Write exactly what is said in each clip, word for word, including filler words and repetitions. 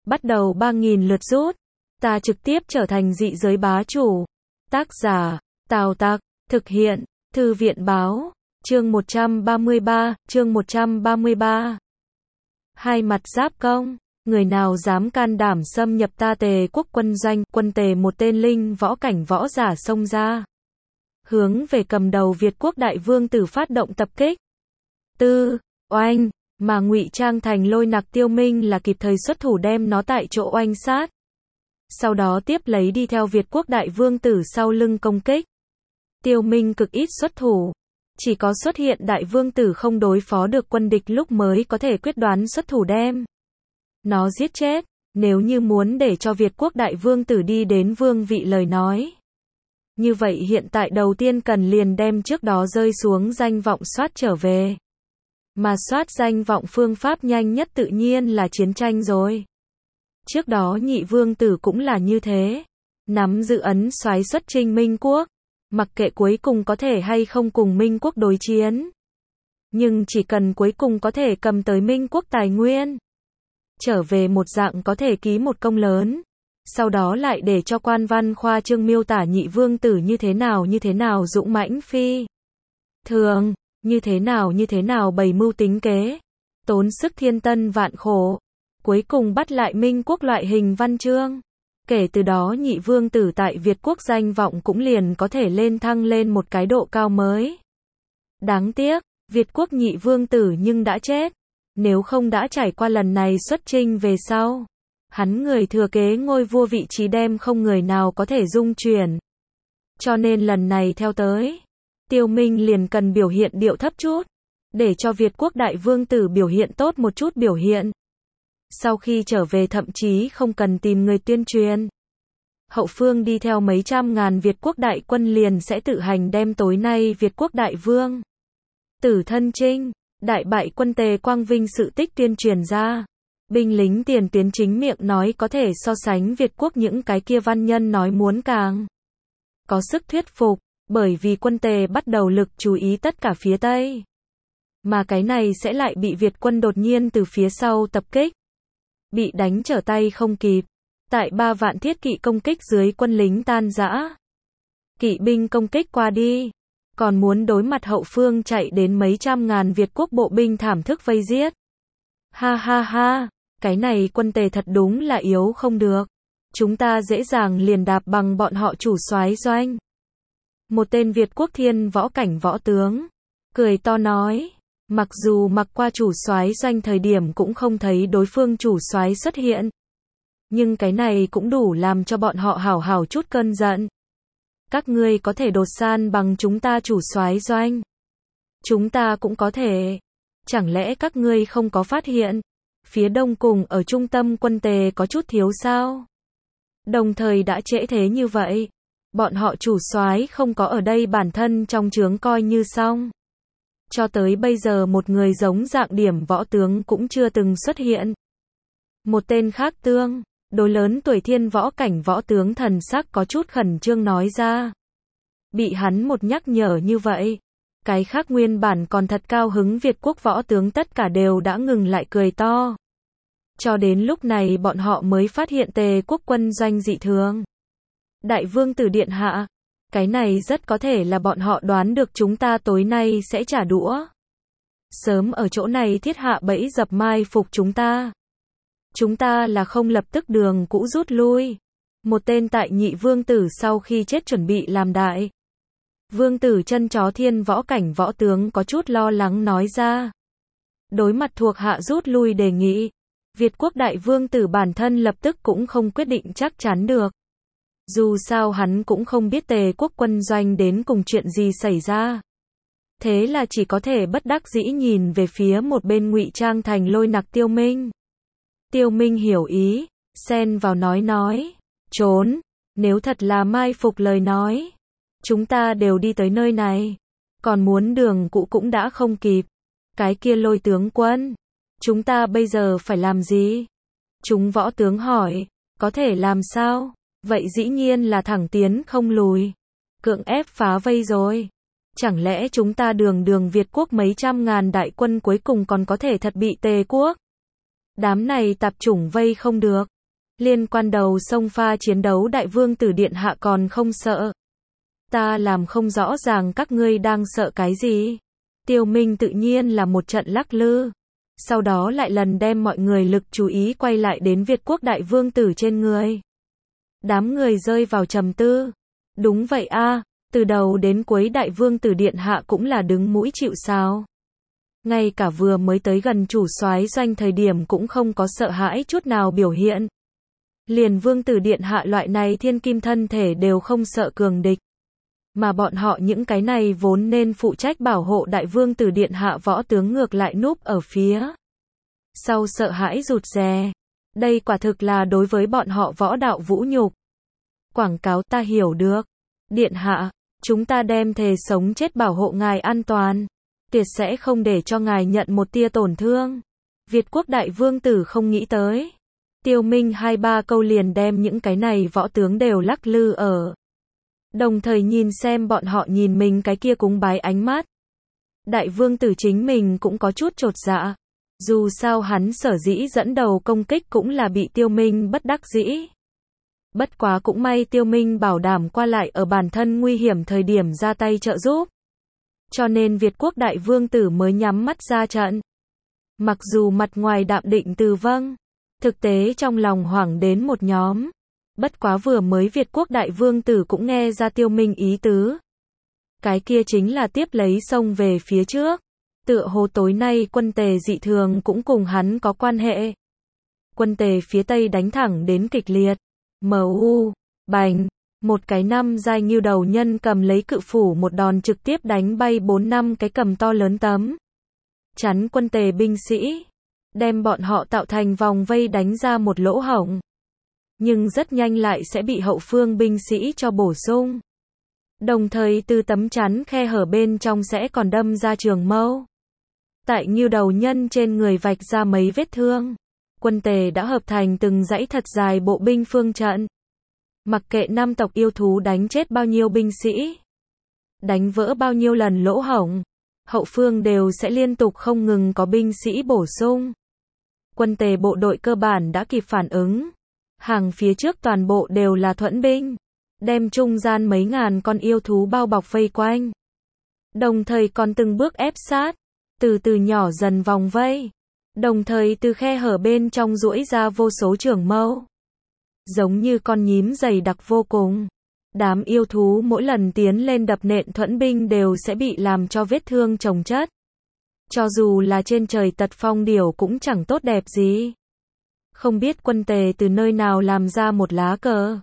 bắt đầu ba nghìn lượt rút. Ta trực tiếp trở thành dị giới bá chủ. Tác giả, Tào Tặc, thực hiện, Thư viện báo, chương một trăm ba mươi ba, chương một trăm ba mươi ba. Hai mặt giáp công, người nào dám can đảm xâm nhập ta Tề quốc quân doanh, quân Tề một tên linh võ cảnh võ giả xông ra. Hướng về cầm đầu Việt quốc đại vương tử phát động tập kích. Tư, oanh, mà ngụy trang thành Lôi Nặc Tiêu Minh là kịp thời xuất thủ đem nó tại chỗ oanh sát. Sau đó tiếp lấy đi theo Việt quốc đại vương tử sau lưng công kích. Tiêu Minh cực ít xuất thủ. Chỉ có xuất hiện đại vương tử không đối phó được quân địch lúc mới có thể quyết đoán xuất thủ đem nó giết chết. Nếu như muốn để cho Việt quốc đại vương tử đi đến vương vị lời nói, như vậy hiện tại đầu tiên cần liền đem trước đó rơi xuống danh vọng soát trở về. Mà soát danh vọng phương pháp nhanh nhất tự nhiên là chiến tranh rồi. Trước đó nhị vương tử cũng là như thế. Nắm giữ ấn soái xuất chinh Minh quốc. Mặc kệ cuối cùng có thể hay không cùng Minh quốc đối chiến. Nhưng chỉ cần cuối cùng có thể cầm tới Minh quốc tài nguyên. Trở về một dạng có thể ký một công lớn. Sau đó lại để cho quan văn khoa trương miêu tả nhị vương tử như thế nào như thế nào dũng mãnh phi thường, như thế nào như thế nào bày mưu tính kế, tốn sức thiên tân vạn khổ, cuối cùng bắt lại Minh quốc loại hình văn chương. Kể từ đó nhị vương tử tại Việt quốc danh vọng cũng liền có thể lên thăng lên một cái độ cao mới. Đáng tiếc, Việt quốc nhị vương tử nhưng đã chết. Nếu không đã trải qua lần này xuất chinh về sau, hắn người thừa kế ngôi vua vị trí đem không người nào có thể dung chuyển. Cho nên lần này theo tới, Tiêu Minh liền cần biểu hiện điệu thấp chút, để cho Việt quốc đại vương tử biểu hiện tốt một chút biểu hiện. Sau khi trở về thậm chí không cần tìm người tuyên truyền. Hậu phương đi theo mấy trăm ngàn Việt quốc đại quân liền sẽ tự hành đem tối nay Việt quốc đại vương tử thân chinh, đại bại quân Tề quang vinh sự tích tuyên truyền ra. Binh lính tiền tuyến chính miệng nói có thể so sánh Việt quốc những cái kia văn nhân nói muốn càng có sức thuyết phục, bởi vì quân Tề bắt đầu lực chú ý tất cả phía Tây. Mà cái này sẽ lại bị Việt quân đột nhiên từ phía sau tập kích. Bị đánh trở tay không kịp. Tại ba vạn thiết kỵ công kích dưới quân lính tan rã. Kỵ binh công kích qua đi. Còn muốn đối mặt hậu phương chạy đến mấy trăm ngàn Việt quốc bộ binh thảm thức vây giết. Ha ha ha, cái này quân Tề thật đúng là yếu không được. Chúng ta dễ dàng liền đạp bằng bọn họ chủ soái doanh. Một tên Việt quốc thiên võ cảnh võ tướng cười to nói, mặc dù mặc qua chủ soái doanh thời điểm cũng không thấy đối phương chủ soái xuất hiện, nhưng cái này cũng đủ làm cho bọn họ hảo hảo chút cơn giận. Các ngươi có thể đột san bằng chúng ta chủ soái doanh, chúng ta cũng có thể. Chẳng lẽ các ngươi không có phát hiện, phía đông cùng ở trung tâm quân Tề có chút thiếu sao? Đồng thời đã trễ thế như vậy, bọn họ chủ soái không có ở đây bản thân trong trướng coi như xong. Cho tới bây giờ một người giống dạng điểm võ tướng cũng chưa từng xuất hiện. Một tên khác tương đối lớn tuổi thiên võ cảnh võ tướng thần sắc có chút khẩn trương nói ra. Bị hắn một nhắc nhở như vậy, cái khác nguyên bản còn thật cao hứng Việt quốc võ tướng tất cả đều đã ngừng lại cười to. Cho đến lúc này bọn họ mới phát hiện Tề quốc quân doanh dị thường. Đại vương tử điện hạ, cái này rất có thể là bọn họ đoán được chúng ta tối nay sẽ trả đũa. Sớm ở chỗ này thiết hạ bẫy dập mai phục chúng ta. Chúng ta là không lập tức đường cũ rút lui. Một tên tại nhị vương tử sau khi chết chuẩn bị làm đại vương tử chân chó thiên võ cảnh võ tướng có chút lo lắng nói ra. Đối mặt thuộc hạ rút lui đề nghị, Việt quốc đại vương tử bản thân lập tức cũng không quyết định chắc chắn được. Dù sao hắn cũng không biết Tề quốc quân doanh đến cùng chuyện gì xảy ra. Thế là chỉ có thể bất đắc dĩ nhìn về phía một bên ngụy trang thành Lôi Nặc Tiêu Minh. Tiêu Minh hiểu ý, xen vào nói nói, trốn, nếu thật là mai phục lời nói. Chúng ta đều đi tới nơi này, còn muốn đường cũ cũng đã không kịp. Cái kia Lôi tướng quân, chúng ta bây giờ phải làm gì? Chúng võ tướng hỏi, có thể làm sao? Vậy dĩ nhiên là thẳng tiến không lùi. Cưỡng ép phá vây rồi. Chẳng lẽ chúng ta đường đường Việt quốc mấy trăm ngàn đại quân cuối cùng còn có thể thật bị Tề quốc đám này tạp chủng vây không được? Liên quan đầu sông pha chiến đấu đại vương tử điện hạ còn không sợ. Ta làm không rõ ràng các ngươi đang sợ cái gì. Tiêu Minh tự nhiên là một trận lắc lư. Sau đó lại lần đem mọi người lực chú ý quay lại đến Việt quốc đại vương tử trên người. Đám người rơi vào trầm tư. Đúng vậy a, từ đầu đến cuối đại vương tử điện hạ cũng là đứng mũi chịu sào. Ngay cả vừa mới tới gần chủ soái doanh thời điểm cũng không có sợ hãi chút nào biểu hiện. Liền vương tử điện hạ loại này thiên kim thân thể đều không sợ cường địch. Mà bọn họ những cái này vốn nên phụ trách bảo hộ đại vương tử điện hạ võ tướng ngược lại núp ở phía sau sợ hãi rụt rè. Đây quả thực là đối với bọn họ võ đạo vũ nhục. Quảng cáo ta hiểu được. Điện hạ, chúng ta đem thề sống chết bảo hộ ngài an toàn. Tuyệt sẽ không để cho ngài nhận một tia tổn thương. Việt quốc đại vương tử không nghĩ tới. Tiêu Minh hai ba câu liền đem những cái này võ tướng đều lắc lư ở. Đồng thời nhìn xem bọn họ nhìn mình cái kia cúng bái ánh mắt. Đại vương tử chính mình cũng có chút chột dạ. Dù sao hắn sở dĩ dẫn đầu công kích cũng là bị Tiêu Minh bất đắc dĩ. Bất quá cũng may Tiêu Minh bảo đảm qua lại ở bản thân nguy hiểm thời điểm ra tay trợ giúp. Cho nên Việt quốc đại vương tử mới nhắm mắt ra trận. Mặc dù mặt ngoài đạm định từ vâng, thực tế trong lòng hoảng đến một nhóm. Bất quá vừa mới Việt quốc đại vương tử cũng nghe ra Tiêu Minh ý tứ. Cái kia chính là tiếp lấy sông về phía trước. Tựa hồ tối nay quân Tề dị thường cũng cùng hắn có quan hệ. Quân Tề phía Tây đánh thẳng đến kịch liệt. em u, bành, một cái năm giai ngưu đầu nhân cầm lấy cự phủ một đòn trực tiếp đánh bay bốn năm cái cầm to lớn tấm. Chắn quân Tề binh sĩ. Đem bọn họ tạo thành vòng vây đánh ra một lỗ hổng. Nhưng rất nhanh lại sẽ bị hậu phương binh sĩ cho bổ sung. Đồng thời từ tấm chắn khe hở bên trong sẽ còn đâm ra trường mâu. Tại ngưu đầu nhân trên người vạch ra mấy vết thương. Quân Tề đã hợp thành từng dãy thật dài bộ binh phương trận. Mặc kệ năm tộc yêu thú đánh chết bao nhiêu binh sĩ, đánh vỡ bao nhiêu lần lỗ hổng, hậu phương đều sẽ liên tục không ngừng có binh sĩ bổ sung. Quân Tề bộ đội cơ bản đã kịp phản ứng. Hàng phía trước toàn bộ đều là thuẫn binh, đem trung gian mấy ngàn con yêu thú bao bọc vây quanh. Đồng thời còn từng bước ép sát, từ từ nhỏ dần vòng vây. Đồng thời từ khe hở bên trong duỗi ra vô số trường mâu. Giống như con nhím dày đặc vô cùng. Đám yêu thú mỗi lần tiến lên đập nện thuẫn binh đều sẽ bị làm cho vết thương chồng chất. Cho dù là trên trời tật phong điểu cũng chẳng tốt đẹp gì. Không biết quân Tề từ nơi nào làm ra một lá cờ.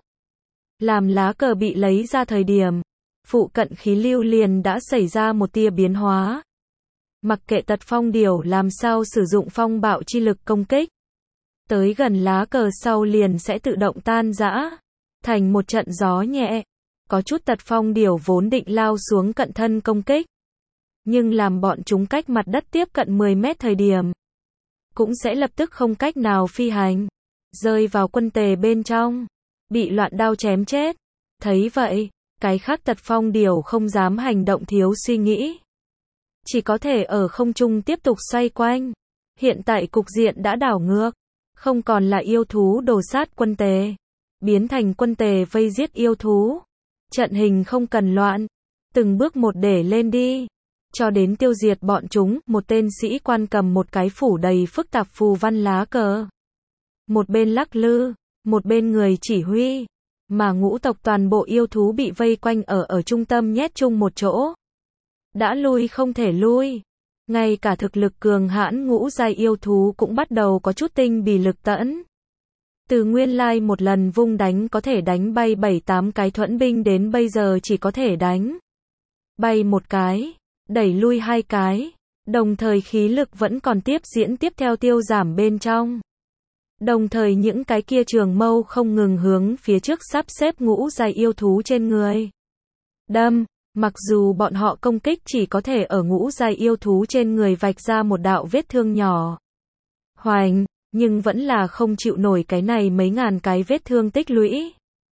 Làm lá cờ bị lấy ra thời điểm, phụ cận khí lưu liền đã xảy ra một tia biến hóa. Mặc kệ tật phong điểu làm sao sử dụng phong bạo chi lực công kích. Tới gần lá cờ sau liền sẽ tự động tan rã. Thành một trận gió nhẹ. Có chút tật phong điểu vốn định lao xuống cận thân công kích. Nhưng làm bọn chúng cách mặt đất tiếp cận mười mét thời điểm. Cũng sẽ lập tức không cách nào phi hành. Rơi vào quân Tề bên trong. Bị loạn đao chém chết. Thấy vậy, cái khác tật phong điểu không dám hành động thiếu suy nghĩ. Chỉ có thể ở không trung tiếp tục xoay quanh. Hiện tại cục diện đã đảo ngược. Không còn là yêu thú đổ sát quân Tề. Biến thành quân Tề vây giết yêu thú. Trận hình không cần loạn. Từng bước một để lên đi. Cho đến tiêu diệt bọn chúng, một tên sĩ quan cầm một cái phủ đầy phức tạp phù văn lá cờ. Một bên lắc lư, một bên người chỉ huy. Mà ngũ tộc toàn bộ yêu thú bị vây quanh ở ở trung tâm nhét chung một chỗ. Đã lui không thể lui. Ngay cả thực lực cường hãn ngũ giai yêu thú cũng bắt đầu có chút tinh bì lực tẫn. Từ nguyên lai một lần vung đánh có thể đánh bay bảy tám cái thuẫn binh đến bây giờ chỉ có thể đánh bay một cái, đẩy lui hai cái, đồng thời khí lực vẫn còn tiếp diễn tiếp theo tiêu giảm bên trong. Đồng thời những cái kia trường mâu không ngừng hướng phía trước sắp xếp ngũ giai yêu thú trên người. Đâm, mặc dù bọn họ công kích chỉ có thể ở ngũ giai yêu thú trên người vạch ra một đạo vết thương nhỏ. Hoành, nhưng vẫn là không chịu nổi cái này mấy ngàn cái vết thương tích lũy.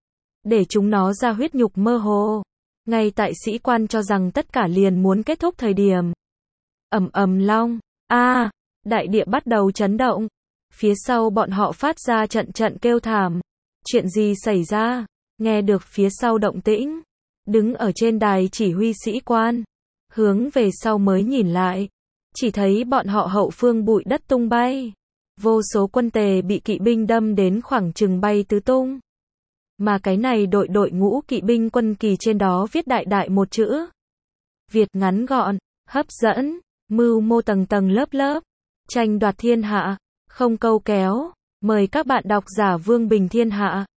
Để chúng nó ra huyết nhục mơ hồ. Ngay tại sĩ quan cho rằng tất cả liền muốn kết thúc thời điểm. Ầm ầm long, a, đại địa bắt đầu chấn động. Phía sau bọn họ phát ra trận trận kêu thảm. Chuyện gì xảy ra? Nghe được phía sau động tĩnh, đứng ở trên đài chỉ huy sĩ quan, hướng về sau mới nhìn lại, chỉ thấy bọn họ hậu phương bụi đất tung bay, vô số quân tề bị kỵ binh đâm đến khoảng chừng bay tứ tung. Mà cái này đội đội ngũ kỵ binh quân kỳ trên đó viết đại đại một chữ Việt, ngắn gọn, hấp dẫn, mưu mô tầng tầng lớp lớp, tranh đoạt thiên hạ, không câu kéo. Mời các bạn đọc giả Vương Bình Thiên Hạ